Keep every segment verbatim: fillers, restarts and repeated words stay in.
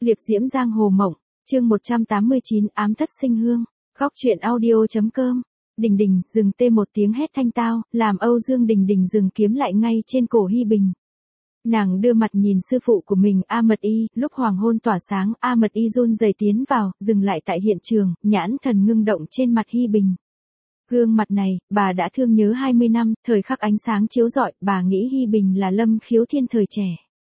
Liệp diễm giang hồ mộng, chương một trăm tám mươi chín ám thất sinh hương, góc truyện audio.com. Đình Đình, dừng tê một tiếng hét thanh tao, làm Âu Dương Đình Đình dừng kiếm lại ngay trên cổ Hi Bình. Nàng đưa mặt nhìn sư phụ của mình A Mật Y, lúc hoàng hôn tỏa sáng, A Mật Y run rẩy tiến vào, dừng lại tại hiện trường, nhãn thần ngưng động trên mặt Hi Bình. Gương mặt này, bà đã thương nhớ hai mươi năm, thời khắc ánh sáng chiếu rọi, bà nghĩ Hi Bình là Lâm Khiếu Thiên thời trẻ.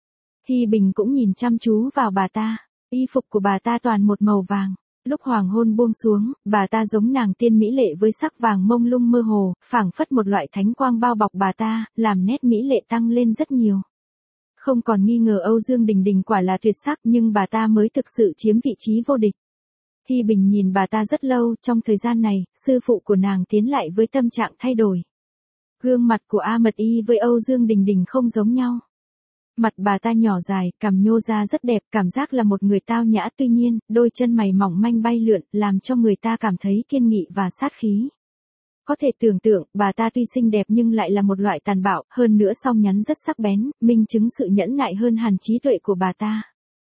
Hi Bình cũng nhìn chăm chú vào bà ta, y phục của bà ta toàn một màu vàng. Lúc hoàng hôn buông xuống, bà ta giống nàng tiên mỹ lệ với sắc vàng mông lung mơ hồ, phảng phất một loại thánh quang bao bọc bà ta, làm nét mỹ lệ tăng lên rất nhiều. Không còn nghi ngờ Âu Dương Đình Đình quả là tuyệt sắc, nhưng bà ta mới thực sự chiếm vị trí vô địch. Hi Bình nhìn bà ta rất lâu, trong thời gian này, sư phụ của nàng tiến lại với tâm trạng thay đổi. Gương mặt của A Mật Y với Âu Dương Đình Đình không giống nhau. Mặt bà ta nhỏ dài, cằm nhô ra rất đẹp, cảm giác là một người tao nhã, tuy nhiên, đôi chân mày mỏng manh bay lượn, làm cho người ta cảm thấy kiên nghị và sát khí. Có thể tưởng tượng, bà ta tuy xinh đẹp nhưng lại là một loại tàn bạo, hơn nữa song nhắn rất sắc bén, minh chứng sự nhẫn nại hơn hẳn trí tuệ của bà ta.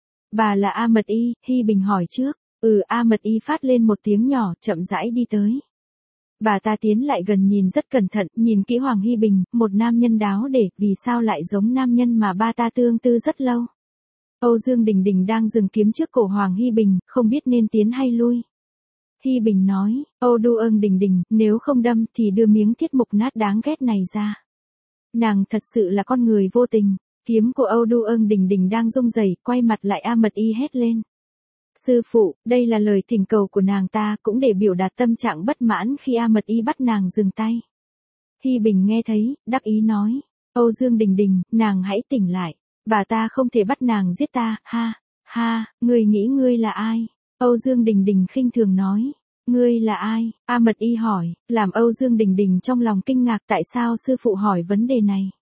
Bà là A Mật Y, Hi Bình hỏi trước. Ừ, A Mật Y phát lên một tiếng nhỏ, chậm rãi đi tới. Bà ta tiến lại gần nhìn rất cẩn thận, nhìn kỹ Hoàng Hi Bình, một nam nhân đáo để, vì sao lại giống nam nhân mà ba ta tương tư rất lâu. Âu Dương Đình Đình đang dừng kiếm trước cổ Hoàng Hi Bình, không biết nên tiến hay lui. Hi Bình nói, Âu Du Ưng Đình Đình, nếu không đâm thì đưa miếng thiết mục nát đáng ghét này ra. Nàng thật sự là con người vô tình. Kiếm của Âu Du Ưng Đình Đình đang rung rẩy, quay mặt lại A Mật Y hét lên. Sư phụ, đây là lời thỉnh cầu của nàng ta, cũng để biểu đạt tâm trạng bất mãn khi A Mật Y bắt nàng dừng tay. Hi Bình nghe thấy, đắc ý nói, Âu Dương Đình Đình, nàng hãy tỉnh lại, bà ta không thể bắt nàng giết ta, ha, ha, ngươi nghĩ ngươi là ai? Âu Dương Đình Đình khinh thường nói, ngươi là ai? A Mật Y hỏi, làm Âu Dương Đình Đình trong lòng kinh ngạc tại sao sư phụ hỏi vấn đề này.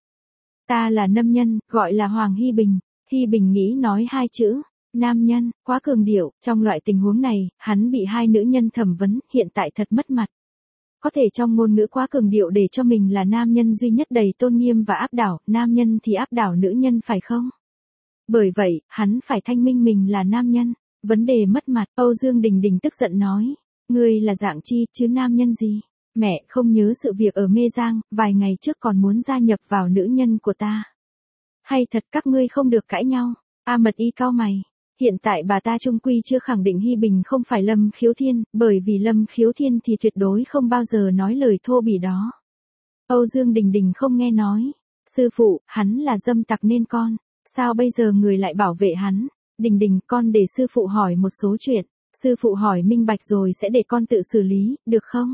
Ta là nam nhân, gọi là Hoàng Hi Bình. Hi Bình nghĩ nói hai chữ. Nam nhân, quá cường điệu, trong loại tình huống này, hắn bị hai nữ nhân thẩm vấn, hiện tại thật mất mặt. Có thể trong ngôn ngữ quá cường điệu để cho mình là nam nhân duy nhất đầy tôn nghiêm và áp đảo, nam nhân thì áp đảo nữ nhân phải không? Bởi vậy, hắn phải thanh minh mình là nam nhân. Vấn đề mất mặt, Âu Dương Đình Đình tức giận nói, ngươi là dạng chi, chứ nam nhân gì? Mẹ không nhớ sự việc ở Mê Giang, vài ngày trước còn muốn gia nhập vào nữ nhân của ta. Hay thật các ngươi không được cãi nhau? A Mật Y cau mày. Hiện tại bà ta trung quy chưa khẳng định Hi Bình không phải Lâm Khiếu Thiên, bởi vì Lâm Khiếu Thiên thì tuyệt đối không bao giờ nói lời thô bỉ đó. Âu Dương Đình Đình không nghe nói. Sư phụ, hắn là dâm tặc nên con. Sao bây giờ người lại bảo vệ hắn? Đình Đình, con để sư phụ hỏi một số chuyện. Sư phụ hỏi minh bạch rồi sẽ để con tự xử lý, được không?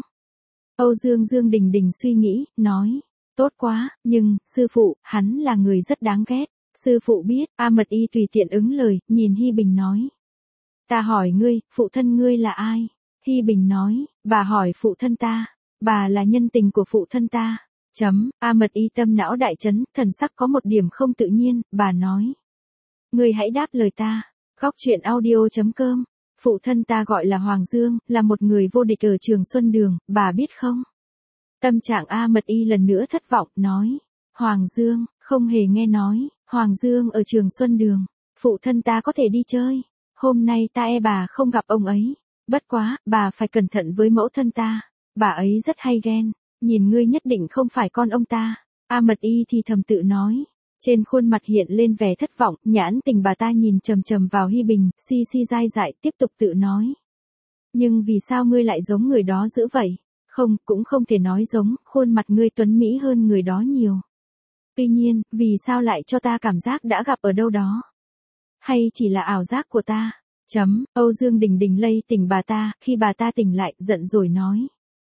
Âu Dương Dương Đình Đình suy nghĩ, nói. Tốt quá, nhưng, sư phụ, hắn là người rất đáng ghét. Sư phụ biết, A Mật Y tùy tiện ứng lời, nhìn Hi Bình nói. Ta hỏi ngươi, phụ thân ngươi là ai? Hi Bình nói, bà hỏi phụ thân ta. Bà là nhân tình của phụ thân ta. Chấm, A Mật Y tâm não đại chấn, thần sắc có một điểm không tự nhiên, bà nói. Ngươi hãy đáp lời ta. Góc truyện audio.com. Phụ thân ta gọi là Hoàng Dương, là một người vô địch ở Trường Xuân Đường, bà biết không? Tâm trạng A Mật Y lần nữa thất vọng, nói. Hoàng Dương, không hề nghe nói. Hoàng Dương ở Trường Xuân Đường, phụ thân ta có thể đi chơi. Hôm nay ta e bà không gặp ông ấy. Bất quá, bà phải cẩn thận với mẫu thân ta. Bà ấy rất hay ghen. Nhìn ngươi nhất định không phải con ông ta. A Mật Y thì thầm tự nói. Trên khuôn mặt hiện lên vẻ thất vọng, nhãn tình bà ta nhìn trầm trầm vào Hi Bình, si si dai dại, tiếp tục tự nói. Nhưng vì sao ngươi lại giống người đó dữ vậy? Không, cũng không thể nói giống, khuôn mặt ngươi tuấn mỹ hơn người đó nhiều. Tuy nhiên, vì sao lại cho ta cảm giác đã gặp ở đâu đó? Hay chỉ là ảo giác của ta? Chấm, Âu Dương Đình Đình lay tỉnh bà ta, khi bà ta tỉnh lại, giận rồi nói.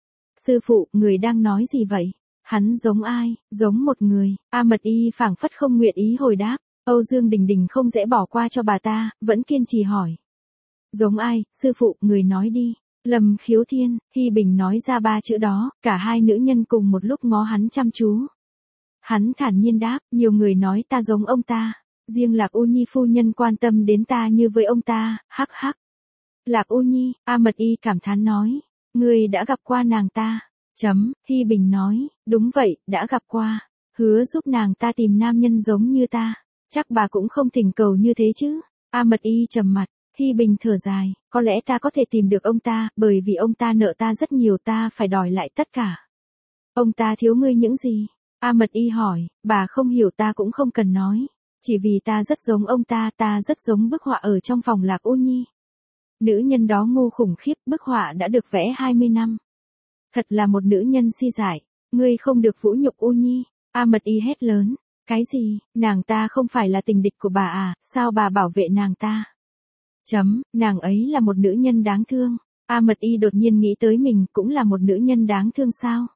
Sư phụ, người đang nói gì vậy? Hắn giống ai? Giống một người. A Mật Y phảng phất không nguyện ý hồi đáp. Âu Dương Đình Đình không dễ bỏ qua cho bà ta, vẫn kiên trì hỏi. Giống ai? Sư phụ, người nói đi. Lâm Khiếu Thiên. Hi Bình nói ra ba chữ đó, cả hai nữ nhân cùng một lúc ngó hắn chăm chú. Hắn thản nhiên đáp, nhiều người nói ta giống ông ta. Riêng Lạc U Nhi phu nhân quan tâm đến ta như với ông ta, hắc hắc. Lạc U Nhi, A Mật Y cảm thán nói. Ngươi đã gặp qua nàng ta. Chấm, Hi Bình nói, đúng vậy, đã gặp qua. Hứa giúp nàng ta tìm nam nhân giống như ta. Chắc bà cũng không thỉnh cầu như thế chứ. A Mật Y trầm mặt, Hi Bình thở dài, có lẽ ta có thể tìm được ông ta, bởi vì ông ta nợ ta rất nhiều, ta phải đòi lại tất cả. Ông ta thiếu ngươi những gì? A Mật Y hỏi, bà không hiểu ta cũng không cần nói. Chỉ vì ta rất giống ông ta, ta rất giống bức họa ở trong phòng Lạc U Nhi. Nữ nhân đó ngu khủng khiếp, bức họa đã được vẽ hai mươi năm. Thật là một nữ nhân si dại, ngươi không được vũ nhục U Nhi. A Mật Y hét lớn, cái gì, nàng ta không phải là tình địch của bà à, sao bà bảo vệ nàng ta? Chấm, nàng ấy là một nữ nhân đáng thương. A Mật Y đột nhiên nghĩ tới mình cũng là một nữ nhân đáng thương sao?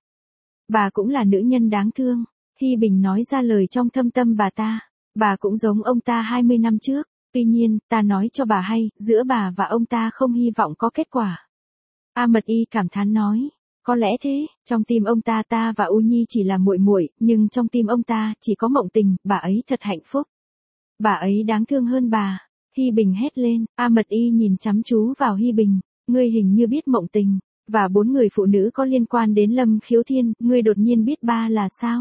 Bà cũng là nữ nhân đáng thương. Hi Bình nói ra lời trong thâm tâm bà ta. Bà cũng giống ông ta hai mươi năm trước. Tuy nhiên, ta nói cho bà hay, giữa bà và ông ta không hy vọng có kết quả. A Mật Y cảm thán nói. Có lẽ thế, trong tim ông ta ta và U Nhi chỉ là muội muội, nhưng trong tim ông ta chỉ có Mộng Tình, bà ấy thật hạnh phúc. Bà ấy đáng thương hơn bà. Hi Bình hét lên, A Mật Y nhìn chăm chú vào Hi Bình, ngươi hình như biết Mộng Tình, và bốn người phụ nữ có liên quan đến Lâm Khiếu Thiên, ngươi đột nhiên biết ba là sao?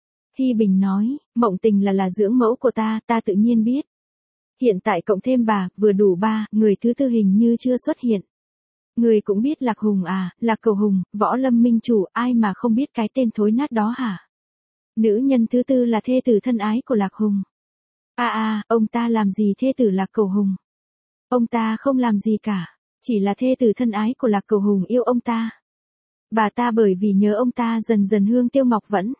Hi Bình nói, Mộng Tình là là dưỡng mẫu của ta, ta tự nhiên biết. Hiện tại cộng thêm bà, vừa đủ ba, người thứ tư hình như chưa xuất hiện. Người cũng biết Lạc Hùng à, Lạc Cầu Hùng, Võ Lâm Minh Chủ, ai mà không biết cái tên thối nát đó hả? Nữ nhân thứ tư là thê tử thân ái của Lạc Hùng. À à, ông ta làm gì thê tử Lạc Cầu Hùng? Ông ta không làm gì cả, chỉ là thê tử thân ái của Lạc Cầu Hùng yêu ông ta. Bà ta bởi vì nhớ ông ta dần dần hương tiêu ngọc vẫn.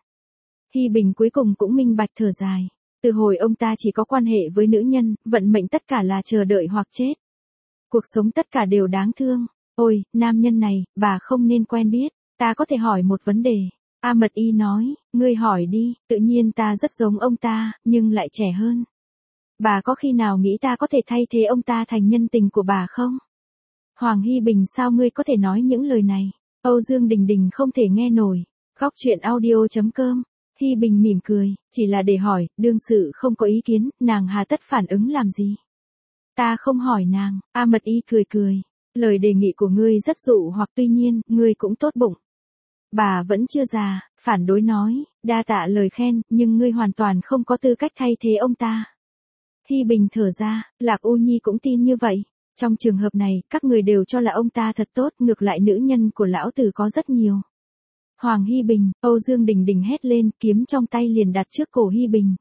Hi Bình cuối cùng cũng minh bạch thở dài. Từ hồi ông ta chỉ có quan hệ với nữ nhân, vận mệnh tất cả là chờ đợi hoặc chết. Cuộc sống tất cả đều đáng thương. Ôi, nam nhân này, bà không nên quen biết. Ta có thể hỏi một vấn đề. A Mật Y nói, ngươi hỏi đi, tự nhiên ta rất giống ông ta, nhưng lại trẻ hơn. Bà có khi nào nghĩ ta có thể thay thế ông ta thành nhân tình của bà không? Hoàng Hi Bình, sao ngươi có thể nói những lời này? Âu Dương Đình Đình không thể nghe nổi. Góc truyện audio chấm com. Hi Bình mỉm cười, chỉ là để hỏi, đương sự không có ý kiến, nàng hà tất phản ứng làm gì? Ta không hỏi nàng. A Mật Y cười cười. Lời đề nghị của ngươi rất dụ hoặc, tuy nhiên, ngươi cũng tốt bụng. Bà vẫn chưa già, phản đối nói, đa tạ lời khen, nhưng ngươi hoàn toàn không có tư cách thay thế ông ta. Hi Bình thở ra, Lạc U Nhi cũng tin như vậy. Trong trường hợp này, các người đều cho là ông ta thật tốt, ngược lại nữ nhân của lão tử có rất nhiều. Hoàng Hi Bình, Âu Dương Đình Đình hét lên, kiếm trong tay liền đặt trước cổ Hi Bình.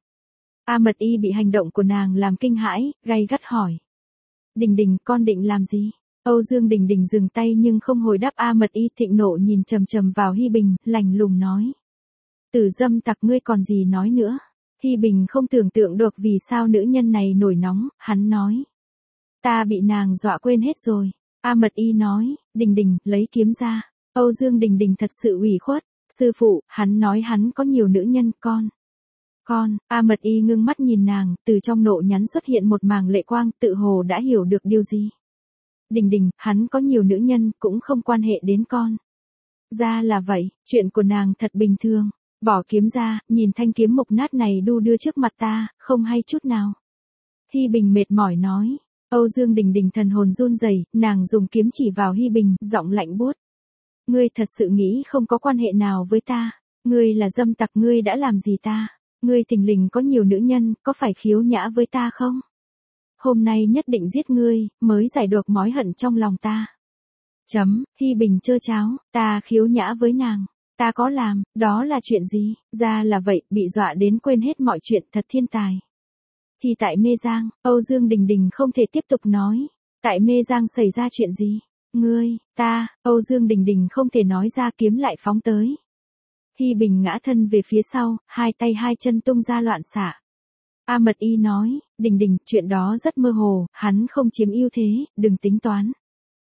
A Mật Y bị hành động của nàng làm kinh hãi, gay gắt hỏi. Đình Đình, con định làm gì? Âu Dương Đình Đình dừng tay nhưng không hồi đáp. A Mật Y thịnh nộ nhìn trầm trầm vào Hi Bình, lạnh lùng nói. Tử dâm tặc, ngươi còn gì nói nữa? Hi Bình không tưởng tượng được vì sao nữ nhân này nổi nóng, hắn nói. Ta bị nàng dọa quên hết rồi. A Mật Y nói, Đình Đình, lấy kiếm ra. Âu Dương Đình Đình thật sự ủy khuất. Sư phụ, hắn nói hắn có nhiều nữ nhân, con. Con, A Mật Y ngưng mắt nhìn nàng, từ trong nộ nhắn xuất hiện một màng lệ quang, tự hồ đã hiểu được điều gì. Đình Đình, hắn có nhiều nữ nhân, cũng không quan hệ đến con. Ra là vậy, chuyện của nàng thật bình thường. Bỏ kiếm ra, nhìn thanh kiếm mục nát này đu đưa trước mặt ta, không hay chút nào. Hi Bình mệt mỏi nói. Âu Dương Đình Đình thần hồn run rẩy, nàng dùng kiếm chỉ vào Hi Bình, giọng lạnh buốt. Ngươi thật sự nghĩ không có quan hệ nào với ta? Ngươi là dâm tặc, ngươi đã làm gì ta? Ngươi thình lình có nhiều nữ nhân, có phải khiếu nhã với ta không? Hôm nay nhất định giết ngươi, mới giải được mối hận trong lòng ta. Chấm, Hi Bình trơ cháo, ta khiếu nhã với nàng. Ta có làm, đó là chuyện gì? Ra là vậy, bị dọa đến quên hết mọi chuyện, thật thiên tài. Thì tại Mê Giang, Âu Dương Đình Đình không thể tiếp tục nói. Tại Mê Giang xảy ra chuyện gì? Ngươi, ta, Âu Dương Đình Đình không thể nói ra, kiếm lại phóng tới. Hi Bình ngã thân về phía sau, hai tay hai chân tung ra loạn xạ. A Mật Y nói, Đình Đình, chuyện đó rất mơ hồ, hắn không chiếm ưu thế, đừng tính toán.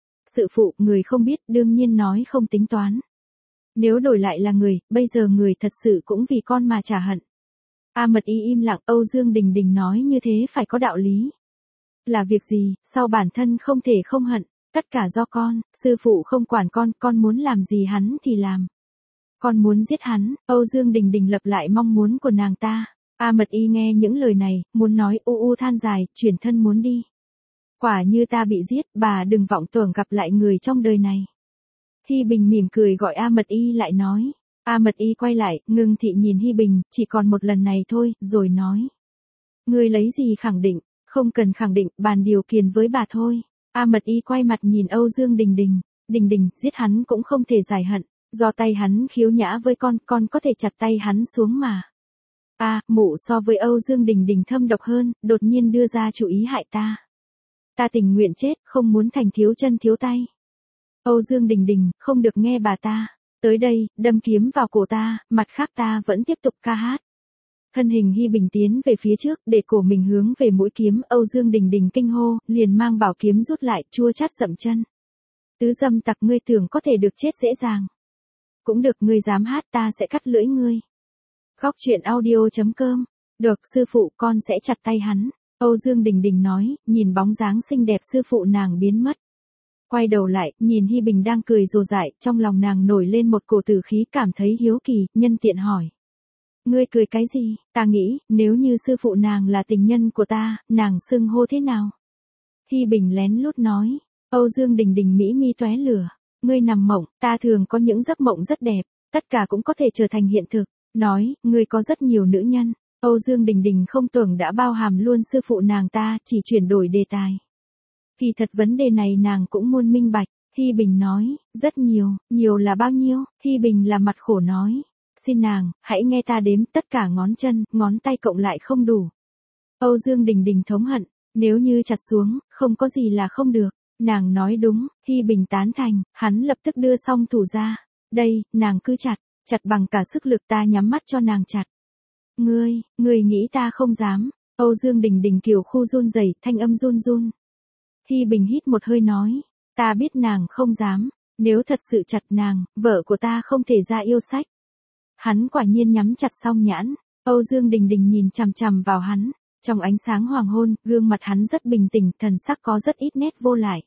Sự phụ, người không biết, đương nhiên nói không tính toán. Nếu đổi lại là người, bây giờ người thật sự cũng vì con mà trả hận. A Mật Y im lặng. Âu Dương Đình Đình nói như thế phải có đạo lý. Là việc gì, sao bản thân không thể không hận, tất cả do con, sư phụ không quản con, con muốn làm gì hắn thì làm. Con muốn giết hắn. Âu Dương Đình Đình lặp lại mong muốn của nàng ta. A Mật Y nghe những lời này, muốn nói u u than dài, chuyển thân muốn đi. Quả như ta bị giết, bà đừng vọng tưởng gặp lại người trong đời này. Hi Bình mỉm cười gọi A Mật Y lại nói. A Mật Y quay lại, ngưng thị nhìn Hi Bình, chỉ còn một lần này thôi, rồi nói. Ngươi lấy gì khẳng định, Không cần khẳng định, bàn điều kiện với bà thôi. A Mật Y quay mặt nhìn Âu Dương Đình Đình. Đình Đình, giết hắn cũng không thể giải hận. Do tay hắn khiếu nhã với con, con có thể chặt tay hắn xuống mà. A, à, mụ so với Âu Dương Đình Đình thâm độc hơn, đột nhiên đưa ra chủ ý hại ta. Ta tình nguyện chết, không muốn thành thiếu chân thiếu tay. Âu Dương Đình Đình, không được nghe bà ta. Tới đây, đâm kiếm vào cổ ta, mặt khác ta vẫn tiếp tục ca hát. Thân hình Hi Bình tiến về phía trước, để cổ mình hướng về mũi kiếm, Âu Dương Đình Đình kinh hô, liền mang bảo kiếm rút lại, chua chát dậm chân. Tứ dâm tặc, ngươi tưởng có thể được chết dễ dàng. Cũng được, ngươi dám hát ta sẽ cắt lưỡi ngươi. Góc truyện audio chấm com. Được, sư phụ, con sẽ chặt tay hắn. Âu Dương Đình Đình nói, nhìn bóng dáng xinh đẹp sư phụ nàng biến mất. Quay đầu lại, nhìn Hi Bình đang cười rồ dại, trong lòng nàng nổi lên một cổ tử khí, cảm thấy hiếu kỳ, nhân tiện hỏi. Ngươi cười cái gì? Ta nghĩ, nếu như sư phụ nàng là tình nhân của ta, nàng xưng hô thế nào? Hi Bình lén lút nói. Âu Dương Đình Đình mỹ mi tóe lửa. Ngươi nằm mộng, ta thường có những giấc mộng rất đẹp, tất cả cũng có thể trở thành hiện thực. Nói, ngươi có rất nhiều nữ nhân. Âu Dương Đình Đình không tưởng đã bao hàm luôn sư phụ nàng ta, chỉ chuyển đổi đề tài. Kỳ thật vấn đề này nàng cũng muốn minh bạch. Hi Bình nói, rất nhiều, nhiều là bao nhiêu? Hi Bình là mặt khổ nói. Xin nàng, hãy nghe ta đếm, tất cả ngón chân, ngón tay cộng lại không đủ. Âu Dương Đình Đình thống hận, nếu như chặt xuống, không có gì là không được. Nàng nói đúng, Hi Bình tán thành, hắn lập tức đưa song thủ ra. Đây, nàng cứ chặt, chặt bằng cả sức lực, ta nhắm mắt cho nàng chặt. Ngươi, ngươi nghĩ ta không dám. Âu Dương Đình Đình kiểu khu run rẩy, thanh âm run run. Hi Bình hít một hơi nói, ta biết nàng không dám, nếu thật sự chặt nàng, vợ của ta không thể ra yêu sách. Hắn quả nhiên nhắm chặt song nhãn, Âu Dương Đình Đình nhìn chằm chằm vào hắn, trong ánh sáng hoàng hôn, gương mặt hắn rất bình tĩnh, thần sắc có rất ít nét vô lại.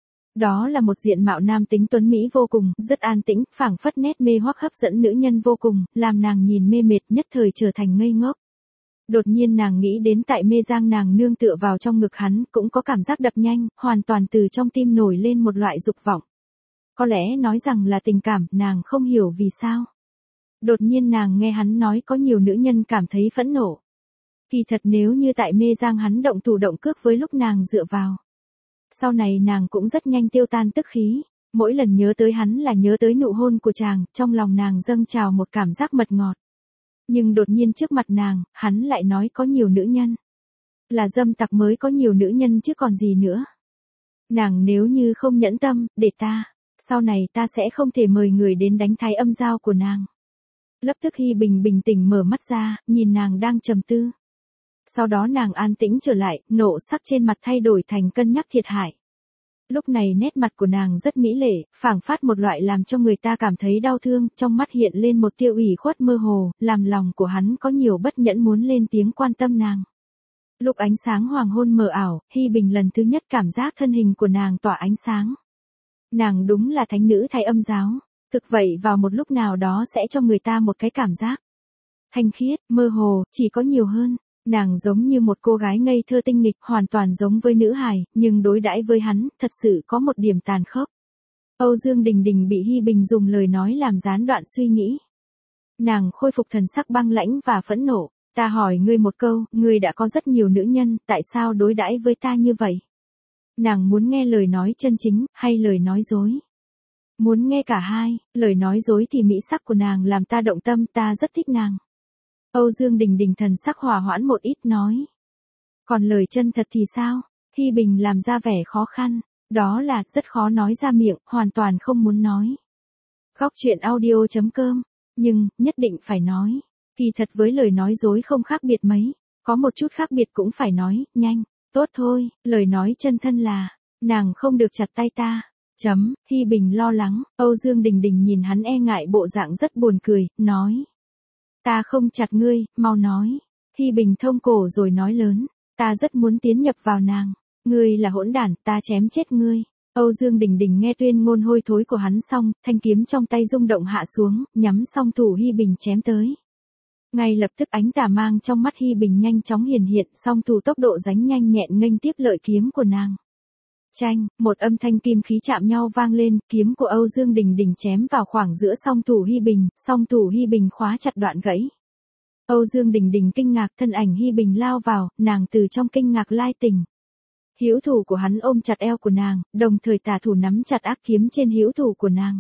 Đó là một diện mạo nam tính tuấn mỹ vô cùng, rất an tĩnh, phảng phất nét mê hoặc hấp dẫn nữ nhân vô cùng, làm nàng nhìn mê mệt, nhất thời trở thành ngây ngốc. Đột nhiên nàng nghĩ đến tại mê giang nàng nương tựa vào trong ngực hắn, cũng có cảm giác đập nhanh, hoàn toàn từ trong tim nổi lên một loại dục vọng. Có lẽ nói rằng là tình cảm, nàng không hiểu vì sao. Đột nhiên nàng nghe hắn nói có nhiều nữ nhân cảm thấy phẫn nộ. Kỳ thật nếu như tại mê giang hắn động thủ động cước với lúc nàng dựa vào. Sau này nàng cũng rất nhanh tiêu tan tức khí, mỗi lần nhớ tới hắn là nhớ tới nụ hôn của chàng, trong lòng nàng dâng trào một cảm giác mật ngọt. Nhưng đột nhiên trước mặt nàng, hắn lại nói có nhiều nữ nhân. Là dâm tặc mới có nhiều nữ nhân chứ còn gì nữa. Nàng nếu như không nhẫn tâm, để ta, sau này ta sẽ không thể mời người đến đánh thái âm giao của nàng. Lập tức Hi Bình bình tĩnh mở mắt ra, nhìn nàng đang trầm tư. Sau đó nàng an tĩnh trở lại, nộ sắc trên mặt thay đổi thành cân nhắc thiệt hại. Lúc này nét mặt của nàng rất mỹ lệ, phảng phất một loại làm cho người ta cảm thấy đau thương, trong mắt hiện lên một tia ủy khuất mơ hồ, làm lòng của hắn có nhiều bất nhẫn muốn lên tiếng quan tâm nàng. Lúc ánh sáng hoàng hôn mờ ảo, Hi Bình lần thứ nhất cảm giác thân hình của nàng tỏa ánh sáng. Nàng đúng là thánh nữ thái âm giáo, thực vậy vào một lúc nào đó sẽ cho người ta một cái cảm giác thanh khiết, mơ hồ, chỉ có nhiều hơn. Nàng giống như một cô gái ngây thơ tinh nghịch, hoàn toàn giống với nữ hài, nhưng đối đãi với hắn, thật sự có một điểm tàn khốc. Âu Dương Đình Đình bị Hi Bình dùng lời nói làm gián đoạn suy nghĩ. Nàng khôi phục thần sắc băng lãnh và phẫn nộ. Ta hỏi ngươi một câu, ngươi đã có rất nhiều nữ nhân, tại sao đối đãi với ta như vậy? Nàng muốn nghe lời nói chân chính, hay lời nói dối? Muốn nghe cả hai, lời nói dối thì mỹ sắc của nàng làm ta động tâm, ta rất thích nàng. Âu Dương Đình Đình thần sắc hòa hoãn một ít nói. Còn lời chân thật thì sao? Hi Bình làm ra vẻ khó khăn, đó là rất khó nói ra miệng, hoàn toàn không muốn nói. Góc truyện audio chấm com, nhưng, nhất định phải nói. Kỳ thật với lời nói dối không khác biệt mấy, có một chút khác biệt cũng phải nói, nhanh, tốt thôi, lời nói chân thân là, nàng không được chặt tay ta. Chấm, Hi Bình lo lắng, Âu Dương Đình Đình nhìn hắn e ngại bộ dạng rất buồn cười, nói. Ta không chặt ngươi, mau nói. Hi Bình thông cổ rồi nói lớn, ta rất muốn tiến nhập vào nàng. Ngươi là hỗn đản, ta chém chết ngươi. Âu Dương Đình Đình nghe tuyên ngôn hôi thối của hắn xong, thanh kiếm trong tay rung động hạ xuống, nhắm song thủ Hi Bình chém tới. Ngay lập tức ánh tà mang trong mắt Hi Bình nhanh chóng hiển hiện, song thủ tốc độ ránh nhanh nhẹn nghênh tiếp lợi kiếm của nàng. Chanh, một âm thanh kim khí chạm nhau vang lên, kiếm của Âu Dương Đình Đình chém vào khoảng giữa song thủ Hi Bình, song thủ Hi Bình khóa chặt đoạn gãy. Âu Dương Đình Đình kinh ngạc, thân ảnh Hi Bình lao vào, nàng từ trong kinh ngạc lai tỉnh. Hữu thủ của hắn ôm chặt eo của nàng, đồng thời tả thủ nắm chặt ác kiếm trên hữu thủ của nàng.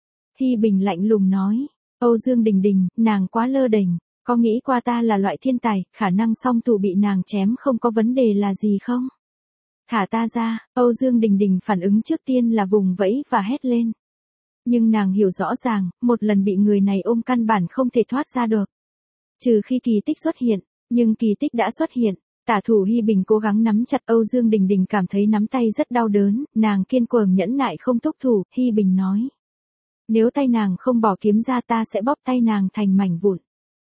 Hi Bình lạnh lùng nói, Âu Dương Đình Đình, nàng quá lơ đễnh, có nghĩ qua ta là loại thiên tài, khả năng song thủ bị nàng chém không có vấn đề là gì không? Thả ta ra, Âu Dương Đình Đình phản ứng trước tiên là vùng vẫy và hét lên. Nhưng nàng hiểu rõ ràng, một lần bị người này ôm căn bản không thể thoát ra được. Trừ khi kỳ tích xuất hiện, nhưng kỳ tích đã xuất hiện. Tả thủ Hi Bình cố gắng nắm chặt Âu Dương Đình Đình cảm thấy nắm tay rất đau đớn, nàng kiên cường nhẫn nại không thúc thủ, Hi Bình nói. Nếu tay nàng không bỏ kiếm ra ta sẽ bóp tay nàng thành mảnh vụn.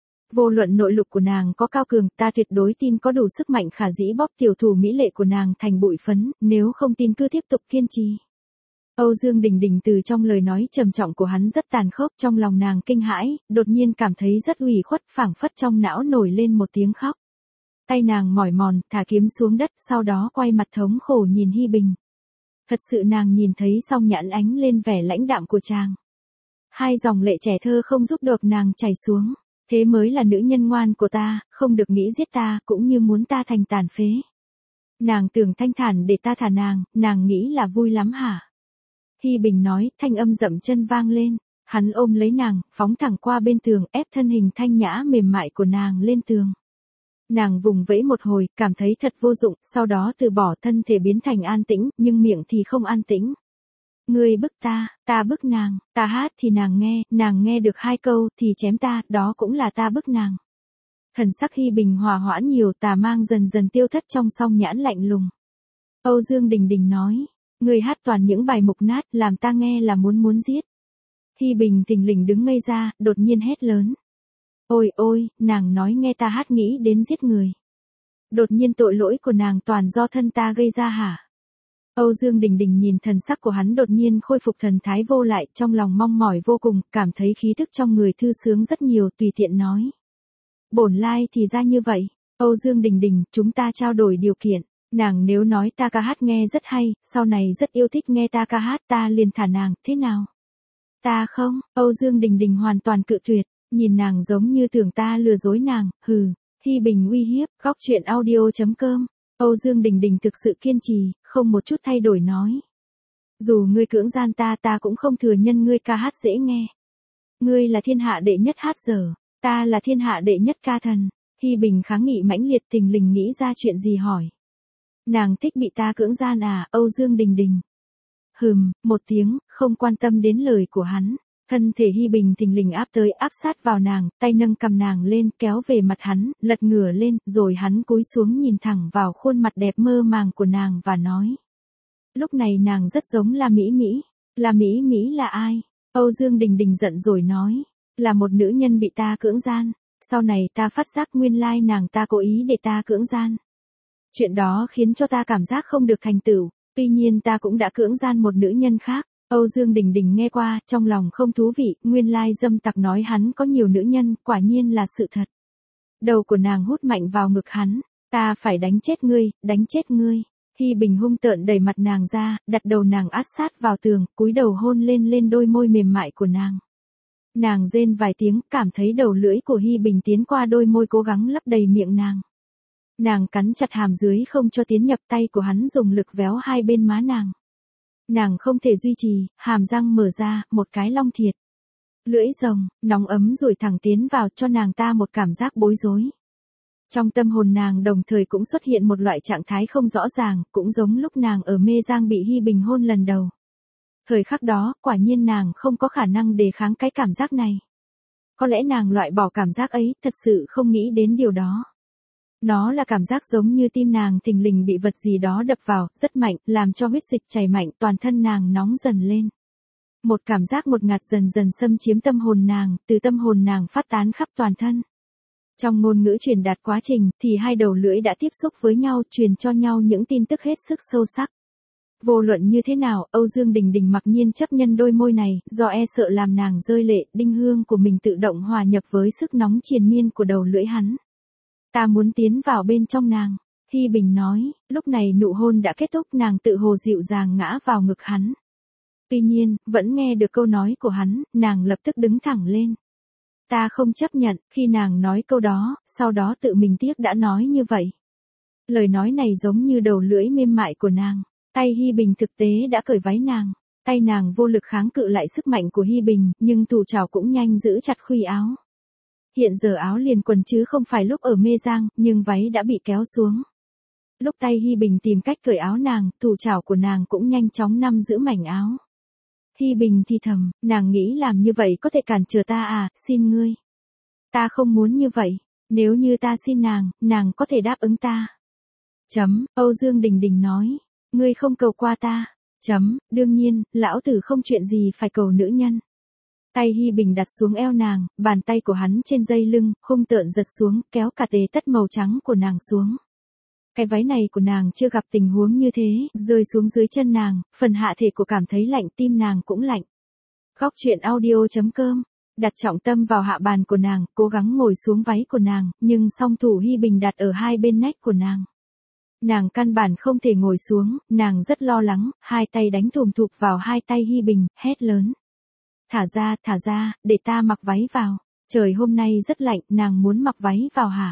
Vô luận nội lực của nàng có cao cường, ta tuyệt đối tin có đủ sức mạnh khả dĩ bóp tiểu thủ mỹ lệ của nàng thành bụi phấn, nếu không tin cứ tiếp tục kiên trì. Âu Dương Đình Đình từ trong lời nói trầm trọng của hắn rất tàn khốc, trong lòng nàng kinh hãi, đột nhiên cảm thấy rất ủy khuất, phảng phất trong não nổi lên một tiếng khóc. Tay nàng mỏi mòn, thả kiếm xuống đất, sau đó quay mặt thống khổ nhìn Hi Bình. Thật sự nàng nhìn thấy song nhãn ánh lên vẻ lãnh đạm của chàng. Hai dòng lệ trẻ thơ không giúp được nàng chảy xuống. Thế mới là nữ nhân ngoan của ta, không được nghĩ giết ta, cũng như muốn ta thành tàn phế. Nàng tưởng thanh thản để ta thả nàng, nàng nghĩ là vui lắm hả? Hi Bình nói, thanh âm dậm chân vang lên. Hắn ôm lấy nàng, phóng thẳng qua bên tường, ép thân hình thanh nhã mềm mại của nàng lên tường. Nàng vùng vẫy một hồi, cảm thấy thật vô dụng, sau đó từ bỏ, thân thể biến thành an tĩnh, nhưng miệng thì không an tĩnh. Ngươi bức ta, ta bức nàng, ta hát thì nàng nghe, nàng nghe được hai câu thì chém ta, đó cũng là ta bức nàng. Thần sắc Hi Bình hòa hoãn nhiều, tà mang dần dần tiêu thất trong song nhãn lạnh lùng. Âu Dương Đình Đình nói, ngươi hát toàn những bài mục nát, làm ta nghe là muốn muốn giết. Hi Bình thình lình đứng ngây ra, đột nhiên hét lớn. Ôi ôi, nàng nói nghe ta hát nghĩ đến giết người. Đột nhiên tội lỗi của nàng toàn do thân ta gây ra hả? Âu Dương Đình Đình nhìn thần sắc của hắn đột nhiên khôi phục thần thái vô lại, trong lòng mong mỏi vô cùng, cảm thấy khí thức trong người thư sướng rất nhiều, tùy tiện nói. Bổn lai thì ra như vậy, Âu Dương Đình Đình, chúng ta trao đổi điều kiện, nàng nếu nói ta ca hát nghe rất hay, sau này rất yêu thích nghe ta ca hát ta liền thả nàng, thế nào? Ta không, Âu Dương Đình Đình hoàn toàn cự tuyệt, nhìn nàng giống như tưởng ta lừa dối nàng, hừ, Hi Bình uy hiếp, góc truyện audio chấm com. Âu Dương Đình Đình thực sự kiên trì, không một chút thay đổi nói. Dù ngươi cưỡng gian ta ta cũng không thừa nhân ngươi ca hát dễ nghe. Ngươi là thiên hạ đệ nhất hát dở, ta là thiên hạ đệ nhất ca thần. Hi Bình kháng nghị mãnh liệt, tình lình nghĩ ra chuyện gì hỏi. Nàng thích bị ta cưỡng gian à, Âu Dương Đình Đình. Hừm, một tiếng, không quan tâm đến lời của hắn. Thân thể Hi Bình thình lình áp tới, áp sát vào nàng, tay nâng cầm nàng lên, kéo về mặt hắn, lật ngửa lên, rồi hắn cúi xuống nhìn thẳng vào khuôn mặt đẹp mơ màng của nàng và nói. Lúc này nàng rất giống La Mỹ Mỹ. La Mỹ Mỹ là ai? Âu Dương Đình Đình giận rồi nói. Là một nữ nhân bị ta cưỡng gian. Sau này ta phát giác nguyên lai nàng ta cố ý để ta cưỡng gian. Chuyện đó khiến cho ta cảm giác không được thành tựu. Tuy nhiên ta cũng đã cưỡng gian một nữ nhân khác. Âu Dương Đình Đình nghe qua, trong lòng không thú vị, nguyên lai dâm tặc nói hắn có nhiều nữ nhân, quả nhiên là sự thật. Đầu của nàng hút mạnh vào ngực hắn, ta phải đánh chết ngươi, đánh chết ngươi. Hi Bình hung tợn đẩy mặt nàng ra, đặt đầu nàng áp sát vào tường, cúi đầu hôn lên lên đôi môi mềm mại của nàng. Nàng rên vài tiếng, cảm thấy đầu lưỡi của Hi Bình tiến qua đôi môi cố gắng lấp đầy miệng nàng. Nàng cắn chặt hàm dưới không cho tiến nhập, tay của hắn dùng lực véo hai bên má nàng. Nàng không thể duy trì, hàm răng mở ra, một cái long thiệt. Lưỡi rồng, nóng ấm rồi thẳng tiến vào cho nàng ta một cảm giác bối rối. Trong tâm hồn nàng đồng thời cũng xuất hiện một loại trạng thái không rõ ràng, cũng giống lúc nàng ở mê giang bị Hi Bình hôn lần đầu. Thời khắc đó, quả nhiên nàng không có khả năng đề kháng cái cảm giác này. Có lẽ nàng loại bỏ cảm giác ấy, thật sự không nghĩ đến điều đó. Nó là cảm giác giống như tim nàng thình lình bị vật gì đó đập vào, rất mạnh, làm cho huyết dịch chảy mạnh, toàn thân nàng nóng dần lên. Một cảm giác ngột ngạt dần dần xâm chiếm tâm hồn nàng, từ tâm hồn nàng phát tán khắp toàn thân. Trong ngôn ngữ truyền đạt quá trình, thì hai đầu lưỡi đã tiếp xúc với nhau, truyền cho nhau những tin tức hết sức sâu sắc. Vô luận như thế nào, Âu Dương Đình Đình mặc nhiên chấp nhân đôi môi này, do e sợ làm nàng rơi lệ, đinh hương của mình tự động hòa nhập với sức nóng triền miên của đầu lưỡi hắn. Ta muốn tiến vào bên trong nàng. Hi Bình nói, lúc này nụ hôn đã kết thúc, nàng tự hồ dịu dàng ngã vào ngực hắn. Tuy nhiên, vẫn nghe được câu nói của hắn, nàng lập tức đứng thẳng lên. Ta không chấp nhận, khi nàng nói câu đó, sau đó tự mình tiếc đã nói như vậy. Lời nói này giống như đầu lưỡi mềm mại của nàng. Tay Hi Bình thực tế đã cởi váy nàng. Tay nàng vô lực kháng cự lại sức mạnh của Hi Bình, nhưng thủ trảo cũng nhanh giữ chặt khuy áo. Hiện giờ áo liền quần chứ không phải lúc ở mê giang, nhưng váy đã bị kéo xuống. Lúc tay Hi Bình tìm cách cởi áo nàng, thủ trảo của nàng cũng nhanh chóng nắm giữ mảnh áo. Hi Bình thì thầm, nàng nghĩ làm như vậy có thể cản trở ta à, xin ngươi. Ta không muốn như vậy, nếu như ta xin nàng, nàng có thể đáp ứng ta. Chấm, Âu Dương Đình Đình nói, ngươi không cầu qua ta. Chấm, đương nhiên, lão tử không chuyện gì phải cầu nữ nhân. Tay Hi Bình đặt xuống eo nàng, bàn tay của hắn trên dây lưng, hung tợn giật xuống, kéo cả tề tất màu trắng của nàng xuống. Cái váy này của nàng chưa gặp tình huống như thế, rơi xuống dưới chân nàng, phần hạ thể của cảm thấy lạnh, tim nàng cũng lạnh. Góc truyện audio chấm com, đặt trọng tâm vào hạ bàn của nàng, cố gắng ngồi xuống váy của nàng, nhưng song thủ Hi Bình đặt ở hai bên nách của nàng. Nàng căn bản không thể ngồi xuống, nàng rất lo lắng, hai tay đánh thùm thụp vào hai tay Hi Bình, hét lớn. Thả ra, thả ra, để ta mặc váy vào. Trời hôm nay rất lạnh, nàng muốn mặc váy vào hả?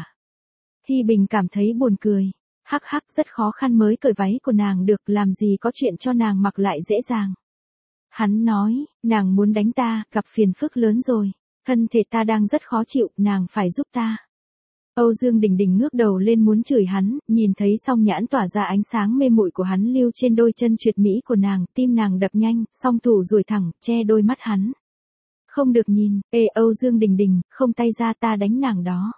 Hi Bình cảm thấy buồn cười. Hắc hắc rất khó khăn mới cởi váy của nàng được, làm gì có chuyện cho nàng mặc lại dễ dàng. Hắn nói, nàng muốn đánh ta, gặp phiền phức lớn rồi. Thân thể ta đang rất khó chịu, nàng phải giúp ta. Âu Dương Đình Đình ngước đầu lên muốn chửi hắn, nhìn thấy song nhãn tỏa ra ánh sáng mê muội của hắn lưu trên đôi chân tuyệt mỹ của nàng, tim nàng đập nhanh, song thủ duỗi thẳng, che đôi mắt hắn. Không được nhìn, ê Âu Dương Đình Đình, không tay ra ta đánh nàng đó.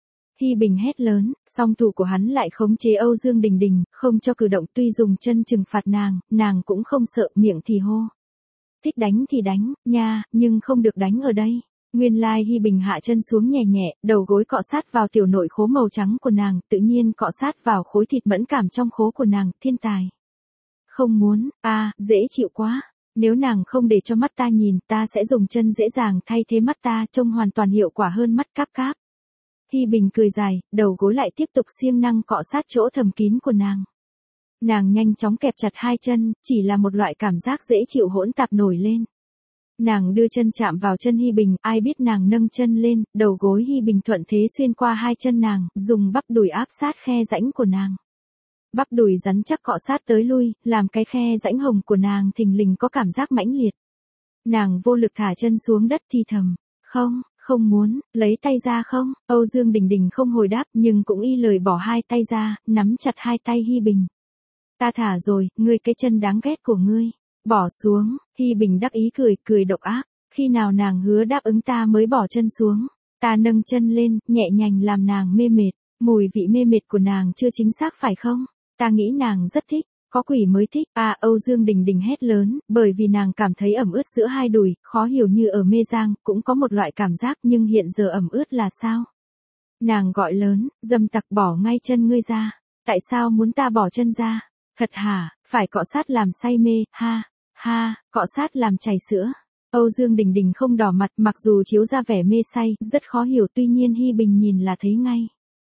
Hi Bình hét lớn, song thủ của hắn lại khống chế Âu Dương Đình Đình, không cho cử động, tuy dùng chân trừng phạt nàng, nàng cũng không sợ, miệng thì hô. Thích đánh thì đánh, nha, nhưng không được đánh ở đây. Nguyên lai Hi Bình hạ chân xuống nhẹ nhẹ, đầu gối cọ sát vào tiểu nội khố màu trắng của nàng, tự nhiên cọ sát vào khối thịt mẫn cảm trong khố của nàng, thiên tài. Không muốn, a à, dễ chịu quá. Nếu nàng không để cho mắt ta nhìn, ta sẽ dùng chân dễ dàng thay thế mắt ta, trông hoàn toàn hiệu quả hơn mắt cáp cáp. Hi Bình cười dài, đầu gối lại tiếp tục siêng năng cọ sát chỗ thầm kín của nàng. Nàng nhanh chóng kẹp chặt hai chân, chỉ là một loại cảm giác dễ chịu hỗn tạp nổi lên. Nàng đưa chân chạm vào chân Hi Bình, ai biết nàng nâng chân lên, đầu gối Hi Bình thuận thế xuyên qua hai chân nàng, dùng bắp đùi áp sát khe rãnh của nàng. Bắp đùi rắn chắc cọ sát tới lui, làm cái khe rãnh hồng của nàng thình lình có cảm giác mãnh liệt. Nàng vô lực thả chân xuống đất thì thầm, không, không muốn, lấy tay ra không, Âu Dương Đình Đình không hồi đáp nhưng cũng y lời bỏ hai tay ra, nắm chặt hai tay Hi Bình. Ta thả rồi, ngươi cái chân đáng ghét của ngươi. Bỏ xuống, Hi Bình đắc ý cười, cười độc ác. Khi nào nàng hứa đáp ứng ta mới bỏ chân xuống. Ta nâng chân lên, nhẹ nhàng làm nàng mê mệt. Mùi vị mê mệt của nàng chưa chính xác phải không? Ta nghĩ nàng rất thích. Có quỷ mới thích. À, Âu Dương Đình Đình hét lớn, bởi vì nàng cảm thấy ẩm ướt giữa hai đùi, khó hiểu như ở mê giang, cũng có một loại cảm giác nhưng hiện giờ ẩm ướt là sao? Nàng gọi lớn, dâm tặc bỏ ngay chân ngươi ra. Tại sao muốn ta bỏ chân ra? Thật hả, phải cọ sát làm say mê, ha, ha, cọ sát làm chảy sữa. Âu Dương Đình Đình không đỏ mặt mặc dù chiếu ra vẻ mê say, rất khó hiểu tuy nhiên Hi Bình nhìn là thấy ngay.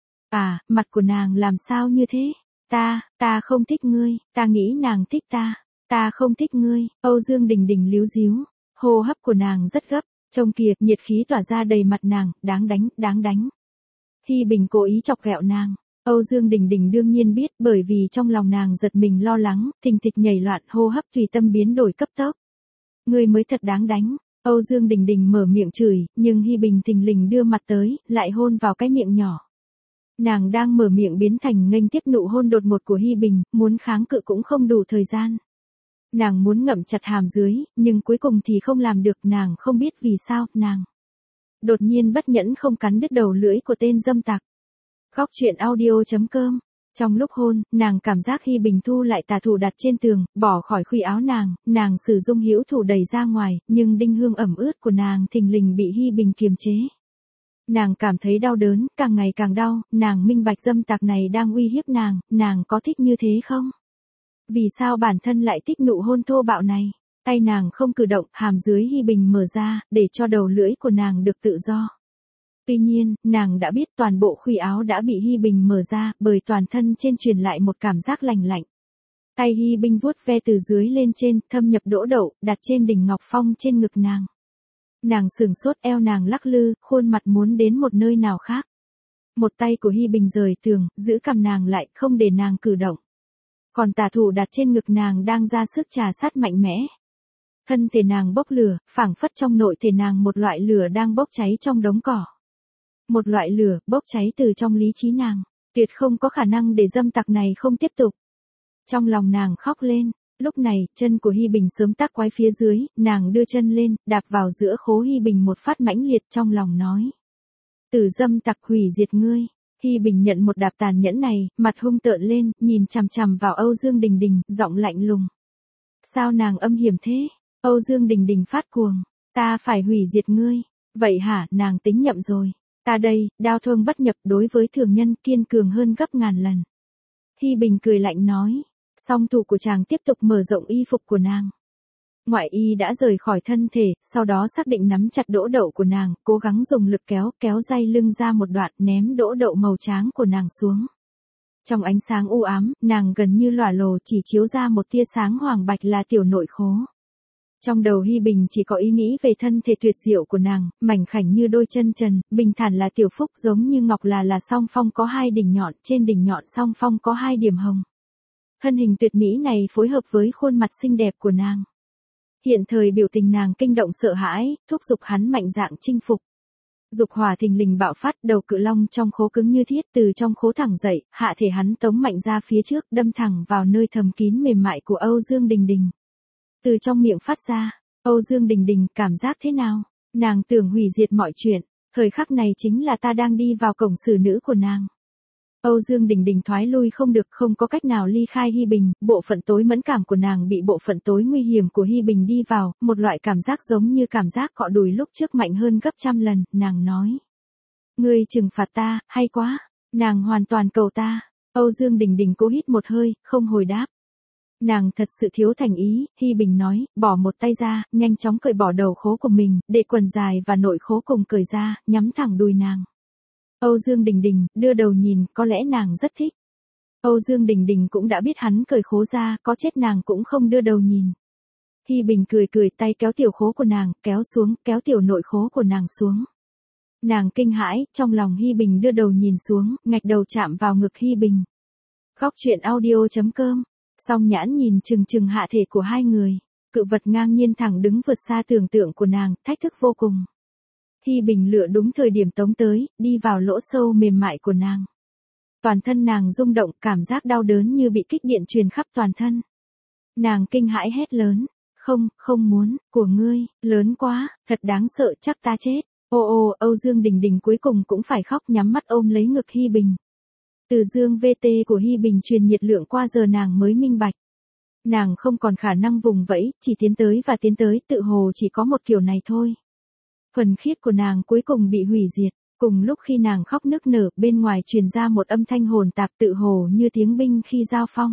À, mặt của nàng làm sao như thế? Ta, ta không thích ngươi, ta nghĩ nàng thích ta, ta không thích ngươi, Âu Dương Đình Đình líu díu, hô hấp của nàng rất gấp, trông kìa, nhiệt khí tỏa ra đầy mặt nàng, đáng đánh, đáng đánh. Hi Bình cố ý chọc ghẹo nàng. Âu Dương Đình Đình đương nhiên biết bởi vì trong lòng nàng giật mình lo lắng, thình thịch nhảy loạn hô hấp tùy tâm biến đổi cấp tốc. Ngươi mới thật đáng đánh. Âu Dương Đình Đình mở miệng chửi, nhưng Hi Bình thình lình đưa mặt tới, lại hôn vào cái miệng nhỏ. Nàng đang mở miệng biến thành nghênh tiếp nụ hôn đột ngột của Hi Bình, muốn kháng cự cũng không đủ thời gian. Nàng muốn ngậm chặt hàm dưới, nhưng cuối cùng thì không làm được, nàng không biết vì sao, nàng đột nhiên bất nhẫn không cắn đứt đầu lưỡi của tên dâm tặc. Góc truyện audio chấm com. Trong lúc hôn, nàng cảm giác Hi Bình thu lại tà thủ đặt trên tường, bỏ khỏi khuy áo nàng, nàng sử dụng hữu thủ đẩy ra ngoài, nhưng đinh hương ẩm ướt của nàng thình lình bị Hi Bình kiềm chế. Nàng cảm thấy đau đớn, càng ngày càng đau, nàng minh bạch dâm tặc này đang uy hiếp nàng, nàng có thích như thế không? Vì sao bản thân lại thích nụ hôn thô bạo này? Tay nàng không cử động, hàm dưới Hi Bình mở ra, để cho đầu lưỡi của nàng được tự do. Tuy nhiên, nàng đã biết toàn bộ khuy áo đã bị Hi Bình mở ra, bởi toàn thân trên truyền lại một cảm giác lành lạnh. Tay Hi Bình vuốt ve từ dưới lên trên, thâm nhập đỗ đậu, đặt trên đỉnh ngọc phong trên ngực nàng. Nàng sừng sốt, eo nàng lắc lư, khuôn mặt muốn đến một nơi nào khác. Một tay của Hi Bình rời tường, giữ cằm nàng lại, không để nàng cử động. Còn tà thủ đặt trên ngực nàng đang ra sức trà sát mạnh mẽ. Thân thể nàng bốc lửa, phảng phất trong nội thể nàng một loại lửa đang bốc cháy trong đống cỏ. Một loại lửa, bốc cháy từ trong lý trí nàng. Tuyệt không có khả năng để dâm tặc này không tiếp tục. Trong lòng nàng khóc lên. Lúc này, chân của Hi Bình sớm tác quái phía dưới, nàng đưa chân lên, đạp vào giữa khố Hi Bình một phát mãnh liệt, trong lòng nói. Tử dâm tặc, hủy diệt ngươi. Hi Bình nhận một đạp tàn nhẫn này, mặt hung tợn lên, nhìn chằm chằm vào Âu Dương Đình Đình, giọng lạnh lùng. Sao nàng âm hiểm thế? Âu Dương Đình Đình phát cuồng. Ta phải hủy diệt ngươi. Vậy hả, nàng tính nhậm rồi. Ta đây, đao thương bất nhập, đối với thường nhân kiên cường hơn gấp ngàn lần. Hi Bình cười lạnh nói. Song thủ của chàng tiếp tục mở rộng y phục của nàng. Ngoại y đã rời khỏi thân thể, sau đó xác định nắm chặt đỗ đậu của nàng, cố gắng dùng lực kéo, kéo dây lưng ra một đoạn, ném đỗ đậu màu trắng của nàng xuống. Trong ánh sáng u ám, nàng gần như lòa lồ, chỉ chiếu ra một tia sáng hoàng bạch là tiểu nội khố. Trong đầu Hi Bình chỉ có ý nghĩ về thân thể tuyệt diệu của nàng, mảnh khảnh như đôi chân trần, bình thản là tiểu phúc, giống như ngọc là là song phong có hai đỉnh nhọn, trên đỉnh nhọn song phong có hai điểm hồng. Thân hình tuyệt mỹ này phối hợp với khuôn mặt xinh đẹp của nàng. Hiện thời biểu tình nàng kinh động sợ hãi, thúc giục hắn mạnh dạn chinh phục. Dục hỏa thình lình bạo phát, đầu cự long trong khố cứng như thiết, từ trong khố thẳng dậy, hạ thể hắn tống mạnh ra phía trước, đâm thẳng vào nơi thầm kín mềm mại của Âu Dương Đình Đình. Từ trong miệng phát ra, Âu Dương Đình Đình, cảm giác thế nào? Nàng tưởng hủy diệt mọi chuyện, thời khắc này chính là ta đang đi vào cổng xử nữ của nàng. Âu Dương Đình Đình thoái lui không được, không có cách nào ly khai Hi Bình, bộ phận tối mẫn cảm của nàng bị bộ phận tối nguy hiểm của Hi Bình đi vào, một loại cảm giác giống như cảm giác cọ đùi lúc trước mạnh hơn gấp trăm lần, nàng nói. Ngươi trừng phạt ta, hay quá, nàng hoàn toàn cầu ta. Âu Dương Đình Đình cố hít một hơi, không hồi đáp. Nàng thật sự thiếu thành ý, Hi Bình nói, bỏ một tay ra, nhanh chóng cởi bỏ đầu khố của mình, để quần dài và nội khố cùng cởi ra, nhắm thẳng đùi nàng. Âu Dương Đình Đình, đưa đầu nhìn, có lẽ nàng rất thích. Âu Dương Đình Đình cũng đã biết hắn cởi khố ra, có chết nàng cũng không đưa đầu nhìn. Hi Bình cười cười, tay kéo tiểu khố của nàng, kéo xuống, kéo tiểu nội khố của nàng xuống. Nàng kinh hãi, trong lòng Hi Bình đưa đầu nhìn xuống, ngạch đầu chạm vào ngực Hi Bình. Góc truyện audio chấm com. Song nhãn nhìn chừng chừng hạ thể của hai người. Cự vật ngang nhiên thẳng đứng vượt xa tưởng tượng của nàng, thách thức vô cùng. Hi Bình lựa đúng thời điểm tống tới, đi vào lỗ sâu mềm mại của nàng. Toàn thân nàng rung động, cảm giác đau đớn như bị kích điện truyền khắp toàn thân. Nàng kinh hãi hét lớn, không, không muốn, của ngươi, lớn quá, thật đáng sợ, chắc ta chết. Ô ô, Âu Dương Đình Đình cuối cùng cũng phải khóc, nhắm mắt ôm lấy ngực Hi Bình. Từ dương vê tê của Hi Bình truyền nhiệt lượng qua giờ nàng mới minh bạch. Nàng không còn khả năng vùng vẫy, chỉ tiến tới và tiến tới, tự hồ chỉ có một kiểu này thôi. Thuần khiết của nàng cuối cùng bị hủy diệt, cùng lúc khi nàng khóc nức nở, bên ngoài truyền ra một âm thanh hồn tạp tự hồ như tiếng binh khi giao phong.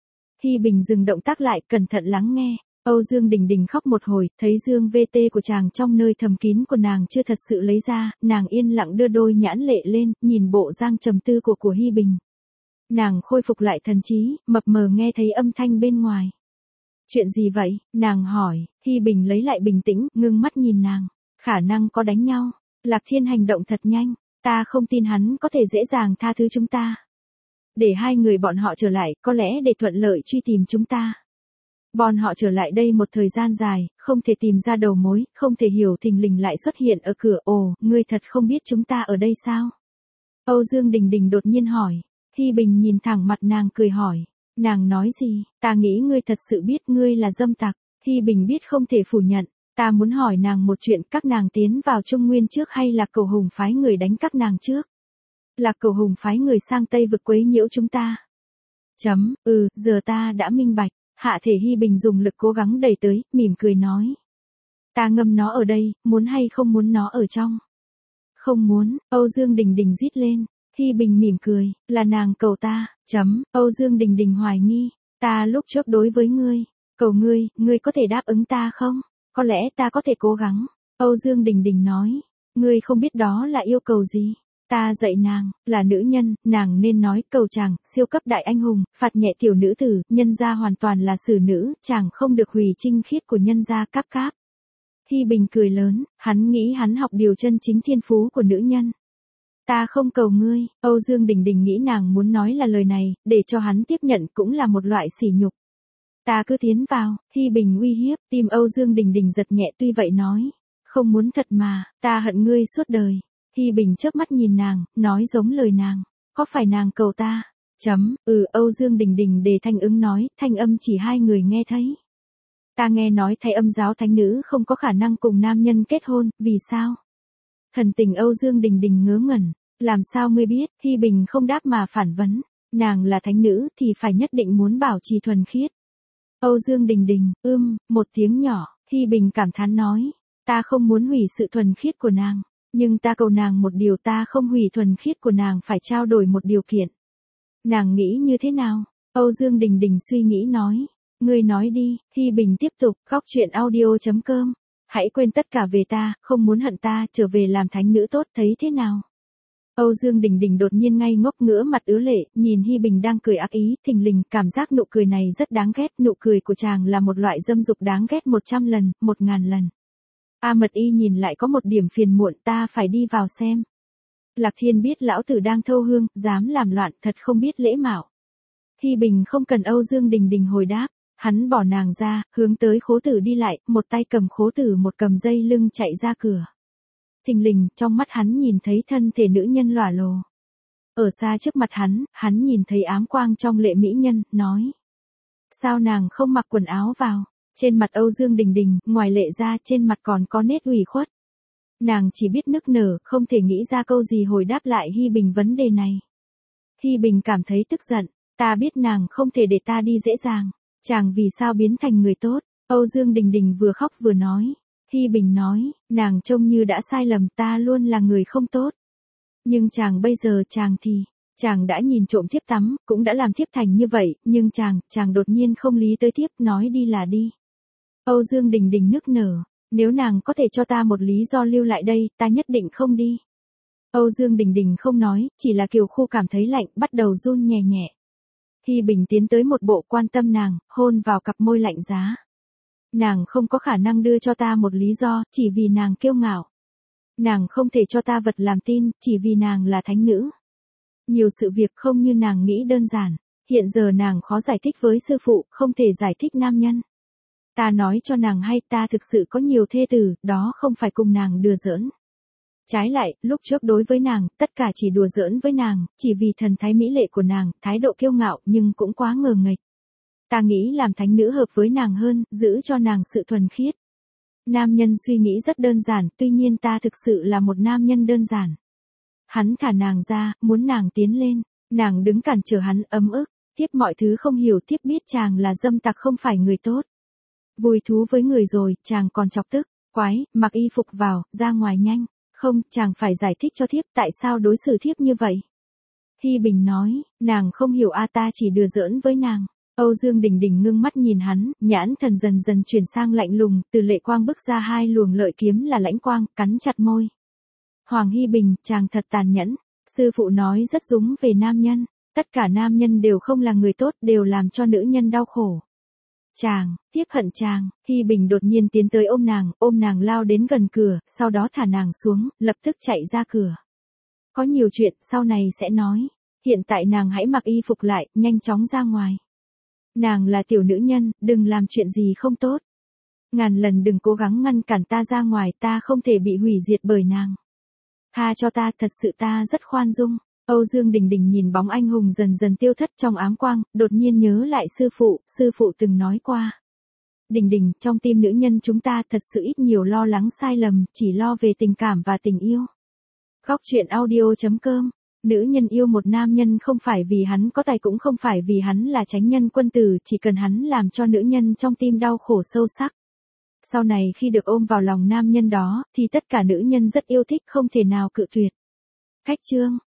Hi Bình dừng động tác lại, cẩn thận lắng nghe. Âu Dương Đình Đình khóc một hồi, thấy dương vê tê của chàng trong nơi thầm kín của nàng chưa thật sự lấy ra, nàng yên lặng đưa đôi nhãn lệ lên, nhìn bộ dáng trầm tư của của Hi Bình. Nàng khôi phục lại thần trí, mập mờ nghe thấy âm thanh bên ngoài. Chuyện gì vậy? Nàng hỏi. Hi Bình lấy lại bình tĩnh, ngưng mắt nhìn nàng. Khả năng có đánh nhau. Lạc Thiên hành động thật nhanh, ta không tin hắn có thể dễ dàng tha thứ chúng ta. Để hai người bọn họ trở lại, có lẽ để thuận lợi truy tìm chúng ta. Bọn họ trở lại đây một thời gian dài, không thể tìm ra đầu mối, không thể hiểu thình lình lại xuất hiện ở cửa. Ồ, ngươi thật không biết chúng ta ở đây sao? Âu Dương Đình Đình đột nhiên hỏi. Hi Bình nhìn thẳng mặt nàng cười hỏi. Nàng nói gì? Ta nghĩ ngươi thật sự biết ngươi là dâm tặc. Hi Bình biết không thể phủ nhận. Ta muốn hỏi nàng một chuyện, các nàng tiến vào Trung Nguyên trước hay là Cầu Hùng phái người đánh các nàng trước? Là Cầu Hùng phái người sang Tây vực quấy nhiễu chúng ta. Chấm, ừ, giờ ta đã minh bạch. Hạ thể Hi Bình dùng lực cố gắng đẩy tới, mỉm cười nói. Ta ngâm nó ở đây, muốn hay không muốn nó ở trong? Không muốn, Âu Dương Đình Đình rít lên. Hi Bình mỉm cười, là nàng cầu ta, chấm, Âu Dương Đình Đình hoài nghi. Ta lúc trước đối với ngươi, cầu ngươi, ngươi có thể đáp ứng ta không? Có lẽ ta có thể cố gắng. Âu Dương Đình Đình nói. Ngươi không biết đó là yêu cầu gì. Ta dạy nàng, là nữ nhân, nàng nên nói cầu chàng, siêu cấp đại anh hùng, phạt nhẹ tiểu nữ tử, nhân gia hoàn toàn là xử nữ, chàng không được hủy trinh khiết của nhân gia cáp cáp. Hi Bình cười lớn, hắn nghĩ hắn học điều chân chính thiên phú của nữ nhân. Ta không cầu ngươi, Âu Dương Đình Đình nghĩ nàng muốn nói là lời này, để cho hắn tiếp nhận cũng là một loại sỉ nhục. Ta cứ tiến vào, Hi Bình uy hiếp, tim Âu Dương Đình Đình giật nhẹ tuy vậy nói. Không muốn thật mà, ta hận ngươi suốt đời. Hi Bình chớp mắt nhìn nàng, nói giống lời nàng. Có phải nàng cầu ta? Chấm, ừ Âu Dương Đình Đình đề thanh ứng nói, thanh âm chỉ hai người nghe thấy. Ta nghe nói thay âm giáo thánh nữ không có khả năng cùng nam nhân kết hôn, vì sao? Thần tình Âu Dương Đình Đình ngớ ngẩn, làm sao ngươi biết? Hi Bình không đáp mà phản vấn, nàng là thánh nữ thì phải nhất định muốn bảo trì thuần khiết. Âu Dương Đình Đình, ưm, một tiếng nhỏ, Hi Bình cảm thán nói, ta không muốn hủy sự thuần khiết của nàng, nhưng ta cầu nàng một điều, ta không hủy thuần khiết của nàng phải trao đổi một điều kiện. Nàng nghĩ như thế nào? Âu Dương Đình Đình suy nghĩ nói, ngươi nói đi. Hi Bình tiếp tục, góc truyện audio chấm com. Hãy quên tất cả về ta, không muốn hận ta, trở về làm thánh nữ tốt, thấy thế nào? Âu Dương Đình Đình đột nhiên ngay ngốc ngửa mặt ứa lệ, nhìn Hi Bình đang cười ác ý, thình lình, cảm giác nụ cười này rất đáng ghét, nụ cười của chàng là một loại dâm dục đáng ghét một trăm lần, một ngàn lần. A Mật Y nhìn lại có một điểm phiền muộn, ta phải đi vào xem. Lạc Thiên biết lão tử đang thâu hương, dám làm loạn, thật không biết lễ mạo. Hi Bình không cần Âu Dương Đình Đình hồi đáp, hắn bỏ nàng ra, hướng tới khố tử đi lại, một tay cầm khố tử một cầm dây lưng chạy ra cửa. Thình lình, trong mắt hắn nhìn thấy thân thể nữ nhân lỏa lồ. Ở xa trước mặt hắn, hắn nhìn thấy ám quang trong lệ mỹ nhân, nói. Sao nàng không mặc quần áo vào? Trên mặt Âu Dương Đình Đình, ngoài lệ ra trên mặt còn có nét ủy khuất. Nàng chỉ biết nức nở, không thể nghĩ ra câu gì hồi đáp lại Hi Bình vấn đề này. Hi Bình cảm thấy tức giận, ta biết nàng không thể để ta đi dễ dàng. Chàng vì sao biến thành người tốt? Âu Dương Đình Đình vừa khóc vừa nói. Hi Bình nói, nàng trông như đã sai lầm, ta luôn là người không tốt. Nhưng chàng bây giờ chàng thì, chàng đã nhìn trộm thiếp tắm, cũng đã làm thiếp thành như vậy, nhưng chàng, chàng đột nhiên không lý tới thiếp, nói đi là đi. Âu Dương Đình Đình nức nở, nếu nàng có thể cho ta một lý do lưu lại đây, ta nhất định không đi. Âu Dương Đình Đình không nói, chỉ là Kiều Khu cảm thấy lạnh, bắt đầu run nhẹ nhẹ. Hi Bình tiến tới một bộ quan tâm nàng, hôn vào cặp môi lạnh giá. Nàng không có khả năng đưa cho ta một lý do, chỉ vì nàng kiêu ngạo. Nàng không thể cho ta vật làm tin, chỉ vì nàng là thánh nữ. Nhiều sự việc không như nàng nghĩ đơn giản. Hiện giờ nàng khó giải thích với sư phụ, không thể giải thích nam nhân. Ta nói cho nàng hay, ta thực sự có nhiều thê tử, đó không phải cùng nàng đùa giỡn. Trái lại, lúc trước đối với nàng, tất cả chỉ đùa giỡn với nàng, chỉ vì thần thái mỹ lệ của nàng, thái độ kiêu ngạo nhưng cũng quá ngờ nghệch. Ta nghĩ làm thánh nữ hợp với nàng hơn, giữ cho nàng sự thuần khiết. Nam nhân suy nghĩ rất đơn giản, tuy nhiên ta thực sự là một nam nhân đơn giản. Hắn thả nàng ra, muốn nàng tiến lên, nàng đứng cản trở hắn, ấm ức, tiếp mọi thứ không hiểu, tiếp biết chàng là dâm tặc không phải người tốt. Vui thú với người rồi, chàng còn chọc tức, quái, mặc y phục vào, ra ngoài nhanh. Không, chàng phải giải thích cho thiếp tại sao đối xử thiếp như vậy. Hi Bình nói, nàng không hiểu a, ta chỉ đùa giỡn với nàng. Âu Dương Đình Đình ngưng mắt nhìn hắn, nhãn thần dần dần chuyển sang lạnh lùng, từ lệ quang bức ra hai luồng lợi kiếm là lãnh quang, cắn chặt môi. Hoàng Hi Bình, chàng thật tàn nhẫn. Sư phụ nói rất đúng về nam nhân, tất cả nam nhân đều không là người tốt, đều làm cho nữ nhân đau khổ. Chàng, tiếp hận chàng. Hi Bình đột nhiên tiến tới ôm nàng, ôm nàng lao đến gần cửa, sau đó thả nàng xuống, lập tức chạy ra cửa. Có nhiều chuyện, sau này sẽ nói. Hiện tại nàng hãy mặc y phục lại, nhanh chóng ra ngoài. Nàng là tiểu nữ nhân, đừng làm chuyện gì không tốt. Ngàn lần đừng cố gắng ngăn cản ta ra ngoài, ta không thể bị hủy diệt bởi nàng. Tha cho ta, thật sự ta rất khoan dung. Âu Dương Đình Đình nhìn bóng anh hùng dần dần tiêu thất trong ám quang, đột nhiên nhớ lại sư phụ, sư phụ từng nói qua. Đình Đình, trong tim nữ nhân chúng ta thật sự ít nhiều lo lắng sai lầm, chỉ lo về tình cảm và tình yêu. Góc truyện audio chấm com. Nữ nhân yêu một nam nhân không phải vì hắn có tài, cũng không phải vì hắn là chánh nhân quân tử, chỉ cần hắn làm cho nữ nhân trong tim đau khổ sâu sắc. Sau này khi được ôm vào lòng nam nhân đó, thì tất cả nữ nhân rất yêu thích, không thể nào cự tuyệt. Khách chương.